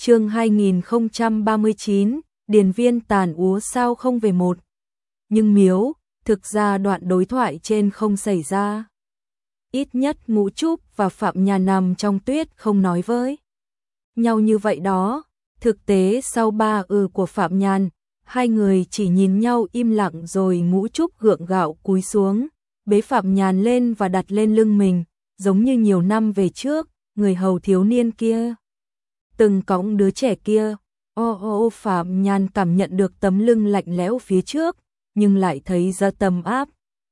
Chương 2039, Điền Viên tàn úa sao không về một. Nhưng miếu, thực ra đoạn đối thoại trên không xảy ra. Ít nhất Ngũ Trúc và Phạm Nhàn nằm trong tuyết không nói với nhau như vậy đó. Thực tế sau ba của Phạm Nhàn, hai người chỉ nhìn nhau im lặng rồi Ngũ Trúc gượng gạo cúi xuống, bế Phạm Nhàn lên và đặt lên lưng mình, giống như nhiều năm về trước, người hầu thiếu niên kia từng cõng đứa trẻ kia. Phạm Nhàn cảm nhận được tấm lưng lạnh lẽo phía trước, nhưng lại thấy ra tầm áp.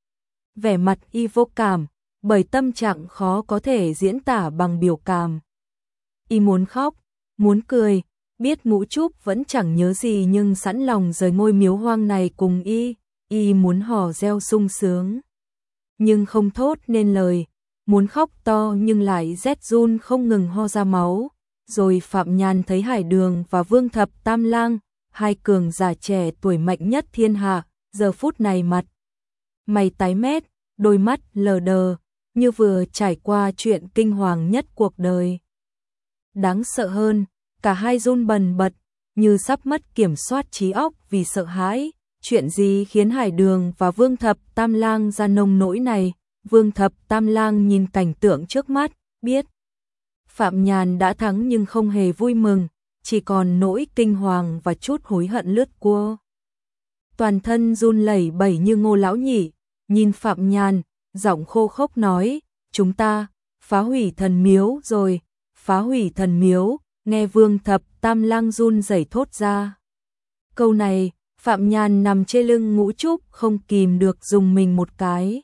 Vẻ mặt y vô cảm, bởi tâm trạng khó có thể diễn tả bằng biểu cảm. Y muốn khóc, muốn cười, biết Ngũ Trúc vẫn chẳng nhớ gì nhưng sẵn lòng rời ngôi miếu hoang này cùng y muốn hò reo sung sướng. Nhưng không thốt nên lời, muốn khóc to nhưng lại rét run không ngừng ho ra máu. Rồi Phạm Nhàn thấy Hải Đường và Vương Thập Tam Lang, hai cường giả trẻ tuổi mạnh nhất thiên hạ, giờ phút này mặt mày tái mét, đôi mắt lờ đờ, như vừa trải qua chuyện kinh hoàng nhất cuộc đời. Đáng sợ hơn, cả hai run bần bật, như sắp mất kiểm soát trí óc vì sợ hãi. Chuyện gì khiến Hải Đường và Vương Thập Tam Lang ra nông nỗi này? Vương Thập Tam Lang nhìn cảnh tượng trước mắt, biết Phạm Nhàn đã thắng nhưng không hề vui mừng, chỉ còn nỗi kinh hoàng và chút hối hận lướt qua. Toàn thân run lẩy bẩy như Ngô lão nhị, nhìn Phạm Nhàn, giọng khô khốc nói, chúng ta phá hủy thần miếu rồi, phá hủy thần miếu. Nghe Vương Thập Tam Lang run rẩy thốt ra câu này, Phạm Nhàn nằm trên lưng Ngũ Trúc không kìm được dùng mình một cái.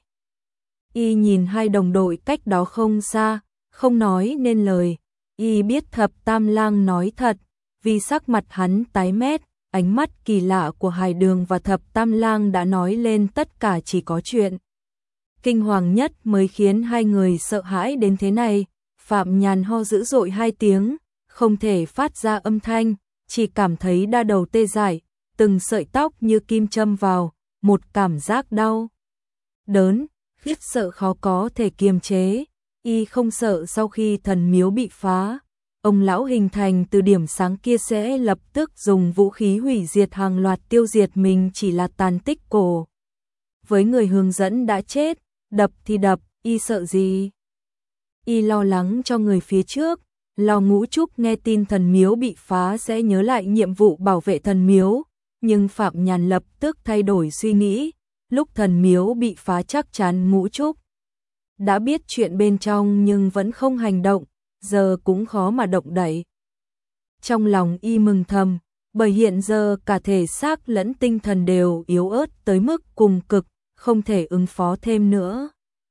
Y nhìn hai đồng đội cách đó không xa, không nói nên lời. Y biết Thập Tam Lang nói thật, vì sắc mặt hắn tái mét, ánh mắt kỳ lạ của Hải Đường và Thập Tam Lang đã nói lên tất cả. Chỉ có chuyện kinh hoàng nhất mới khiến hai người sợ hãi đến thế này. Phạm Nhàn ho dữ dội hai tiếng, không thể phát ra âm thanh, chỉ cảm thấy đau đầu tê dại, từng sợi tóc như kim châm vào, một cảm giác đau đớn, khiếp sợ khó có thể kiềm chế. Y không sợ sau khi thần miếu bị phá, ông lão hình thành từ điểm sáng kia sẽ lập tức dùng vũ khí hủy diệt hàng loạt tiêu diệt mình chỉ là tàn tích cổ. Với người hướng dẫn đã chết, đập thì đập, y sợ gì? Y lo lắng cho người phía trước, lo Ngũ Trúc nghe tin thần miếu bị phá sẽ nhớ lại nhiệm vụ bảo vệ thần miếu, nhưng Phạm Nhàn lập tức thay đổi suy nghĩ, lúc thần miếu bị phá chắc chắn Ngũ Trúc đã biết chuyện bên trong nhưng vẫn không hành động, giờ cũng khó mà động đậy. Trong lòng y mừng thầm, bởi hiện giờ cả thể xác lẫn tinh thần đều yếu ớt tới mức cùng cực, không thể ứng phó thêm nữa.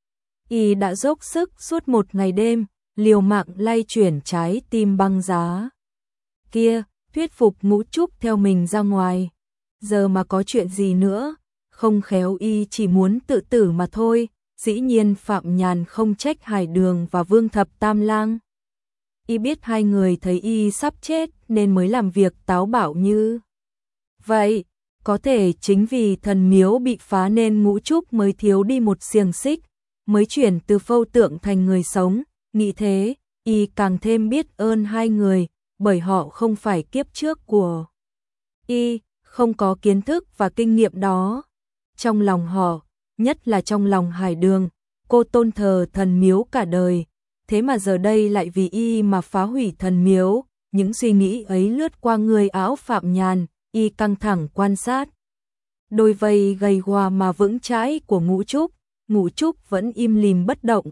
Y đã dốc sức suốt một ngày đêm, liều mạng lay chuyển trái tim băng giá kia, thuyết phục Ngũ Trúc theo mình ra ngoài. Giờ mà có chuyện gì nữa, không khéo y chỉ muốn tự tử mà thôi. Dĩ nhiên Phạm Nhàn không trách Hải Đường và Vương Thập Tam Lang. Y biết hai người thấy y sắp chết nên mới làm việc táo bạo như vậy. Có thể chính vì thần miếu bị phá nên Ngũ Trúc mới thiếu đi một xiềng xích, mới chuyển từ phâu tượng thành người sống. Nghĩ thế, y càng thêm biết ơn hai người, bởi họ không phải kiếp trước của y, không có kiến thức và kinh nghiệm đó. Trong lòng họ, nhất là trong lòng Hải Đường, cô tôn thờ thần miếu cả đời, thế mà giờ đây lại vì y mà phá hủy thần miếu. Những suy nghĩ ấy lướt qua người áo Phạm Nhàn, y căng thẳng quan sát đôi vây gầy gò mà vững chãi của Ngũ Trúc. Ngũ Trúc vẫn im lìm bất động.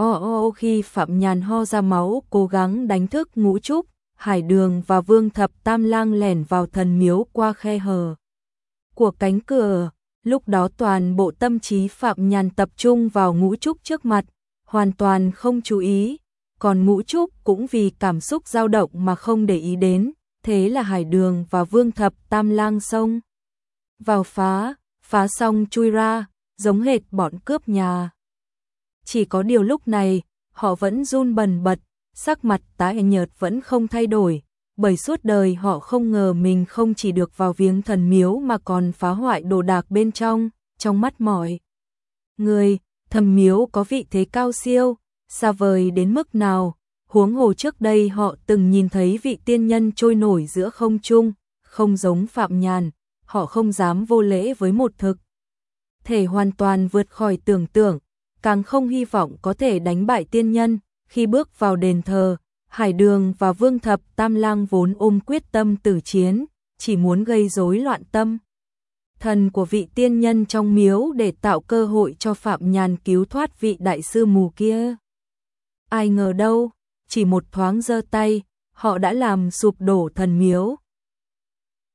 Khi Phạm Nhàn ho ra máu cố gắng đánh thức Ngũ Trúc, Hải Đường và Vương Thập Tam Lang lẻn vào thần miếu qua khe hở của cánh cửa. Lúc đó toàn bộ tâm trí Phạm Nhàn tập trung vào Ngũ Trúc trước mặt, hoàn toàn không chú ý, còn Ngũ Trúc cũng vì cảm xúc dao động mà không để ý đến. Thế là Hải Đường và Vương Thập Tam Lang xông vào phá xong chui ra, giống hệt bọn cướp nhà. Chỉ có điều lúc này, họ vẫn run bần bật, sắc mặt tái nhợt vẫn không thay đổi, bởi suốt đời họ không ngờ mình không chỉ được vào viếng thần miếu mà còn phá hoại đồ đạc bên trong. Trong mắt mọi người, thần miếu có vị thế cao siêu, xa vời đến mức nào, Huống hồ trước đây họ từng nhìn thấy vị tiên nhân trôi nổi giữa không trung, không giống Phạm Nhàn, họ không dám vô lễ với một thực thể hoàn toàn vượt khỏi tưởng tượng, càng không hy vọng có thể đánh bại tiên nhân. Khi bước vào đền thờ, Hải Đường và Vương Thập Tam Lang vốn ôm quyết tâm tử chiến, chỉ muốn gây rối loạn tâm thần của vị tiên nhân trong miếu để tạo cơ hội cho Phạm Nhàn cứu thoát vị đại sư mù kia. Ai ngờ đâu, chỉ một thoáng giơ tay, họ đã làm sụp đổ thần miếu,